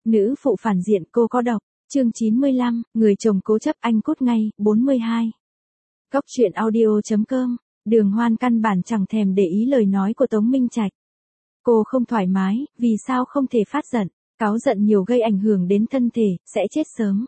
Nữ phụ phản diện cô có độc. Chương 95, người chồng cố chấp anh cút ngay. 42. Góc truyện audio.com. Đường Hoan căn bản chẳng thèm để ý lời nói của Tống Minh Trạch. Cô không thoải mái, vì sao không thể phát giận, cáu giận nhiều gây ảnh hưởng đến thân thể, sẽ chết sớm.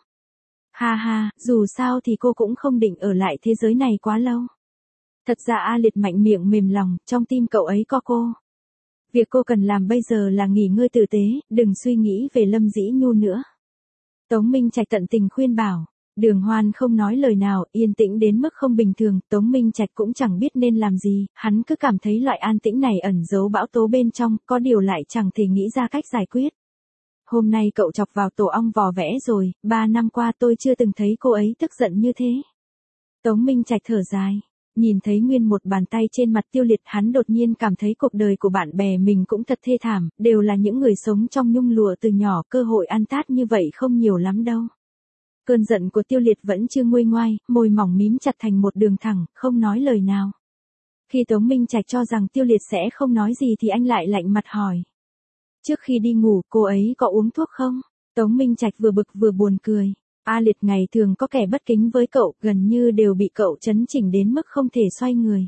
Ha ha, dù sao thì cô cũng không định ở lại thế giới này quá lâu. Thật ra A Liệt mạnh miệng mềm lòng, trong tim cậu ấy có cô. Việc cô cần làm bây giờ là nghỉ ngơi tử tế, đừng suy nghĩ về Lâm Dĩ Nhu nữa. Tống Minh Trạch tận tình khuyên bảo. Đường Hoan không nói lời nào, yên tĩnh đến mức không bình thường, Tống Minh Trạch cũng chẳng biết nên làm gì, hắn cứ cảm thấy loại an tĩnh này ẩn giấu bão tố bên trong, có điều lại chẳng thể nghĩ ra cách giải quyết. Hôm nay cậu chọc vào tổ ong vò vẽ rồi, 3 năm qua tôi chưa từng thấy cô ấy tức giận như thế. Tống Minh Trạch thở dài, nhìn thấy nguyên một bàn tay trên mặt Tiêu Liệt, hắn đột nhiên cảm thấy cuộc đời của bạn bè mình cũng thật thê thảm, đều là những người sống trong nhung lụa từ nhỏ, cơ hội ăn tát như vậy không nhiều lắm đâu. Cơn giận của Tiêu Liệt vẫn chưa nguôi ngoai, môi mỏng mím chặt thành một đường thẳng, không nói lời nào. Khi Tống Minh Trạch cho rằng Tiêu Liệt sẽ không nói gì thì anh lại lạnh mặt hỏi. Trước khi đi ngủ, cô ấy có uống thuốc không? Tống Minh Trạch vừa bực vừa buồn cười. A Liệt ngày thường có kẻ bất kính với cậu, gần như đều bị cậu chấn chỉnh đến mức không thể xoay người.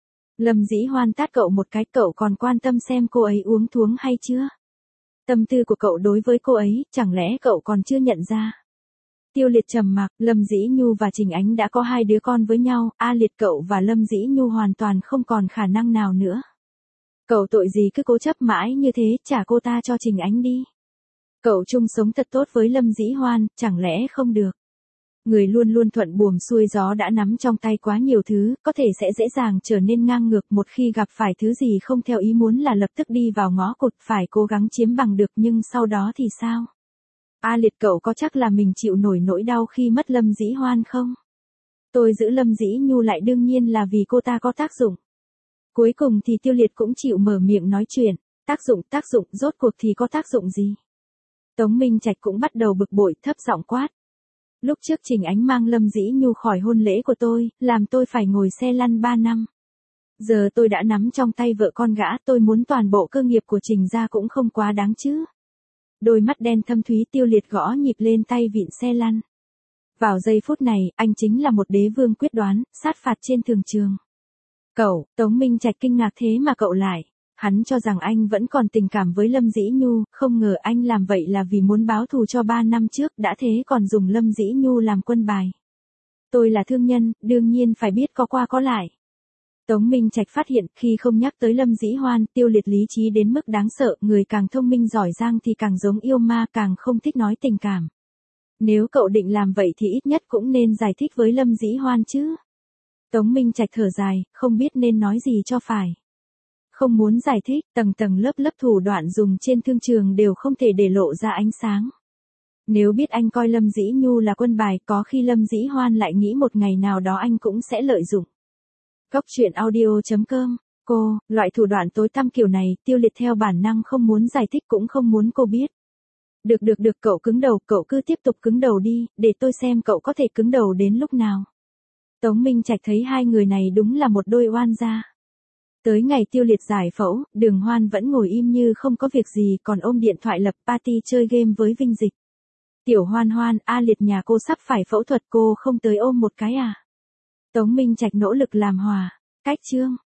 Lâm Dĩ Hoan tát cậu một cái, cậu còn quan tâm xem cô ấy uống thuốc hay chưa? Tâm tư của cậu đối với cô ấy, chẳng lẽ cậu còn chưa nhận ra? Tiêu Liệt trầm mặc, Lâm Dĩ Nhu và Trình Ánh đã có 2 đứa con với nhau, A Liệt cậu và Lâm Dĩ Nhu hoàn toàn không còn khả năng nào nữa. Cậu tội gì cứ cố chấp mãi như thế, trả cô ta cho Trình Ánh đi. Cậu chung sống thật tốt với Lâm Dĩ Hoan, chẳng lẽ không được? Người luôn luôn thuận buồm xuôi gió đã nắm trong tay quá nhiều thứ, có thể sẽ dễ dàng trở nên ngang ngược, một khi gặp phải thứ gì không theo ý muốn là lập tức đi vào ngõ cụt, phải cố gắng chiếm bằng được, nhưng sau đó thì sao? A Liệt cậu có chắc là mình chịu nổi nỗi đau khi mất Lâm Dĩ Hoan không? Tôi giữ Lâm Dĩ Nhu lại đương nhiên là vì cô ta có tác dụng. Cuối cùng thì Tiêu Liệt cũng chịu mở miệng nói chuyện. Tác dụng, rốt cuộc thì có tác dụng gì? Tống Minh Trạch cũng bắt đầu bực bội, thấp giọng quát. Lúc trước Trình Ánh mang Lâm Dĩ Nhu khỏi hôn lễ của tôi, làm tôi phải ngồi xe lăn 3 năm. Giờ tôi đã nắm trong tay vợ con gã, tôi muốn toàn bộ cơ nghiệp của Trình gia cũng không quá đáng chứ. Đôi mắt đen thâm thúy Tiêu Liệt gõ nhịp lên tay vịn xe lăn. Vào giây phút này, anh chính là một đế vương quyết đoán, sát phạt trên thường trường. Cậu, Tống Minh Trạch kinh ngạc thế mà cậu lại. Hắn cho rằng anh vẫn còn tình cảm với Lâm Dĩ Nhu, không ngờ anh làm vậy là vì muốn báo thù cho 3 năm trước, đã thế còn dùng Lâm Dĩ Nhu làm quân bài. Tôi là thương nhân, đương nhiên phải biết có qua có lại. Tống Minh Trạch phát hiện khi không nhắc tới Lâm Dĩ Hoan, Tiêu Liệt lý trí đến mức đáng sợ, người càng thông minh giỏi giang thì càng giống yêu ma, càng không thích nói tình cảm. Nếu cậu định làm vậy thì ít nhất cũng nên giải thích với Lâm Dĩ Hoan chứ. Tống Minh Trạch thở dài, không biết nên nói gì cho phải. Không muốn giải thích, tầng lớp thủ đoạn dùng trên thương trường đều không thể để lộ ra ánh sáng. Nếu biết anh coi Lâm Dĩ Nhu là quân bài, có khi Lâm Dĩ Hoan lại nghĩ một ngày nào đó anh cũng sẽ lợi dụng. Góc truyện audio.com. Loại thủ đoạn tối tăm kiểu này, Tiêu Liệt theo bản năng không muốn giải thích cũng không muốn cô biết. Được, cậu cứng đầu, cậu cứ tiếp tục cứng đầu đi, để tôi xem cậu có thể cứng đầu đến lúc nào. Tống Minh Trạch thấy hai người này đúng là một đôi oan gia. Tới ngày Tiêu Liệt giải phẫu, Đường Hoan vẫn ngồi im như không có việc gì, còn ôm điện thoại lập party chơi game với Vinh Dịch. Tiểu Hoan, A Liệt nhà cô sắp phải phẫu thuật, cô không tới ôm một cái à? Tống Minh Trạch nỗ lực làm hòa. Cách chương.